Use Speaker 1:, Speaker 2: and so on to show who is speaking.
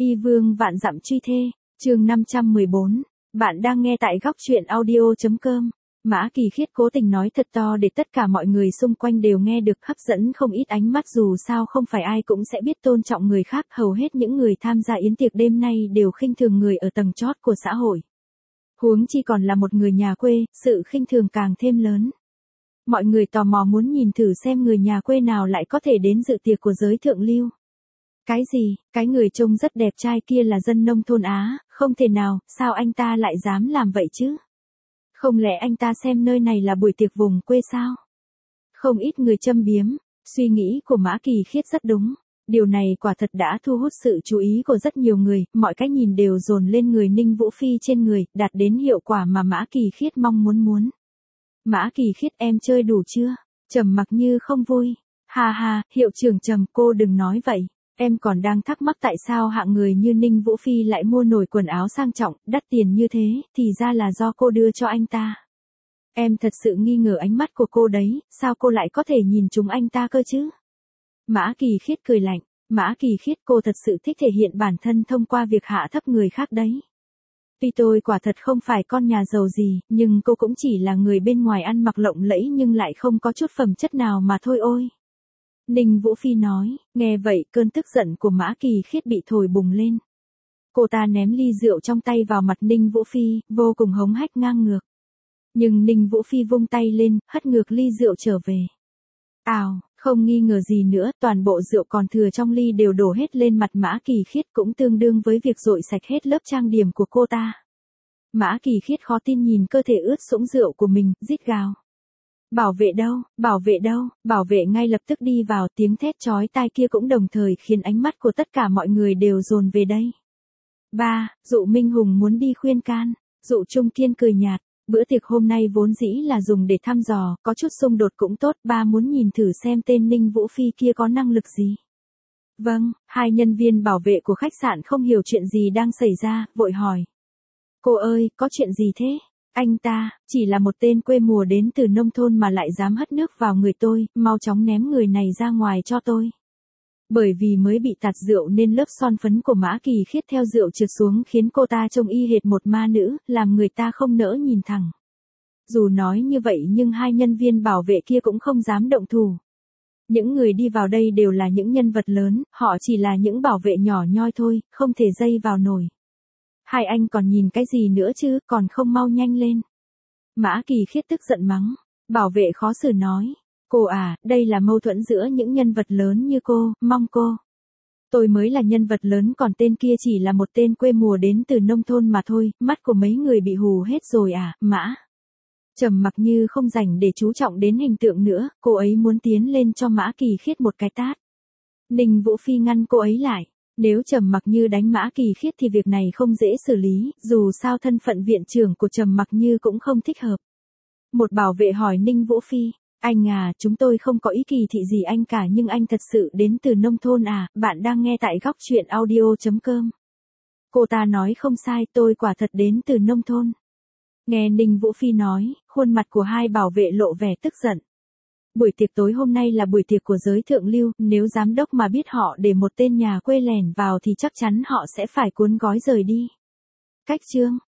Speaker 1: Y vương vạn dặm truy thê, chương 514. Bạn đang nghe tại góc truyện audio.com. Mã Kỳ Khiết cố tình nói thật to để tất cả mọi người xung quanh đều nghe được, hấp dẫn không ít ánh mắt, dù sao không phải ai cũng sẽ biết tôn trọng người khác, hầu hết những người tham gia yến tiệc đêm nay đều khinh thường người ở tầng chót của xã hội. Huống chi còn là một người nhà quê, sự khinh thường càng thêm lớn. Mọi người tò mò muốn nhìn thử xem người nhà quê nào lại có thể đến dự tiệc của giới thượng lưu. Cái gì, cái người trông rất đẹp trai kia là dân nông thôn Á, không thể nào, sao anh ta lại dám làm vậy chứ? Không lẽ anh ta xem nơi này là buổi tiệc vùng quê sao? Không ít người châm biếm, suy nghĩ của Mã Kỳ Khiết rất đúng. Điều này quả thật đã thu hút sự chú ý của rất nhiều người, mọi cái nhìn đều dồn lên người Ninh Vũ Phi trên người, đạt đến hiệu quả mà Mã Kỳ Khiết mong muốn. Mã Kỳ Khiết, em chơi đủ chưa? Trầm mặc như không vui. Ha ha, hiệu trưởng Trầm, cô đừng nói vậy. Em còn đang thắc mắc tại sao hạng người như Ninh Vũ Phi lại mua nổi quần áo sang trọng, đắt tiền như thế, thì ra là do cô đưa cho anh ta. Em thật sự nghi ngờ ánh mắt của cô đấy, sao cô lại có thể nhìn trúng anh ta cơ chứ? Mã Kỳ Khiết cười lạnh. Mã Kỳ Khiết, cô thật sự thích thể hiện bản thân thông qua việc hạ thấp người khác đấy. Tuy tôi quả thật không phải con nhà giàu gì, nhưng cô cũng chỉ là người bên ngoài ăn mặc lộng lẫy nhưng lại không có chút phẩm chất nào mà thôi ôi. Ninh Vũ Phi nói, nghe vậy cơn tức giận của Mã Kỳ Khiết bị thổi bùng lên. Cô ta ném ly rượu trong tay vào mặt Ninh Vũ Phi, vô cùng hống hách ngang ngược. Nhưng Ninh Vũ Phi vung tay lên, hất ngược ly rượu trở về. Ào, không nghi ngờ gì nữa, toàn bộ rượu còn thừa trong ly đều đổ hết lên mặt Mã Kỳ Khiết, cũng tương đương với việc dội sạch hết lớp trang điểm của cô ta. Mã Kỳ Khiết khó tin nhìn cơ thể ướt sũng rượu của mình, rít gào. Bảo vệ đâu, bảo vệ đâu, bảo vệ ngay lập tức đi vào, tiếng thét chói tai kia cũng đồng thời khiến ánh mắt của tất cả mọi người đều dồn về đây. Dụ Minh Hùng muốn đi khuyên can. Dụ Trung Kiên cười nhạt, bữa tiệc hôm nay vốn dĩ là dùng để thăm dò, có chút xung đột cũng tốt, ba muốn nhìn thử xem tên Ninh Vũ Phi kia có năng lực gì. Vâng, hai nhân viên bảo vệ của khách sạn không hiểu chuyện gì đang xảy ra, vội hỏi. Cô ơi, có chuyện gì thế? Anh ta, chỉ là một tên quê mùa đến từ nông thôn mà lại dám hất nước vào người tôi, mau chóng ném người này ra ngoài cho tôi. Bởi vì mới bị tạt rượu nên lớp son phấn của Mã Kỳ Khiết theo rượu trượt xuống khiến cô ta trông y hệt một ma nữ, làm người ta không nỡ nhìn thẳng. Dù nói như vậy nhưng hai nhân viên bảo vệ kia cũng không dám động thủ. Những người đi vào đây đều là những nhân vật lớn, họ chỉ là những bảo vệ nhỏ nhoi thôi, không thể dây vào nổi. Hai anh còn nhìn cái gì nữa chứ, còn không mau nhanh lên. Mã Kỳ Khiết tức giận mắng. Bảo vệ khó xử nói. Cô à, đây là mâu thuẫn giữa những nhân vật lớn như cô, mong cô. Tôi mới là nhân vật lớn còn tên kia chỉ là một tên quê mùa đến từ nông thôn mà thôi, mắt của mấy người bị hù hết rồi à, Mã. Trầm mặc như không rảnh để chú trọng đến hình tượng nữa, cô ấy muốn tiến lên cho Mã Kỳ Khiết một cái tát. Ninh Vũ Phi ngăn cô ấy lại. Nếu Trầm Mặc Như đánh Mã Kỳ Khiết thì việc này không dễ xử lý, dù sao thân phận viện trưởng của Trầm Mặc Như cũng không thích hợp. Một bảo vệ hỏi Ninh Vũ Phi, anh à, chúng tôi không có ý kỳ thị gì anh cả nhưng anh thật sự đến từ nông thôn à, bạn đang nghe tại góc truyện audio.com. Cô ta nói không sai, tôi quả thật đến từ nông thôn. Nghe Ninh Vũ Phi nói, khuôn mặt của hai bảo vệ lộ vẻ tức giận. Buổi tiệc tối hôm nay là buổi tiệc của giới thượng lưu, nếu giám đốc mà biết họ để một tên nhà quê lẻn vào thì chắc chắn họ sẽ phải cuốn gói rời đi. Cách chương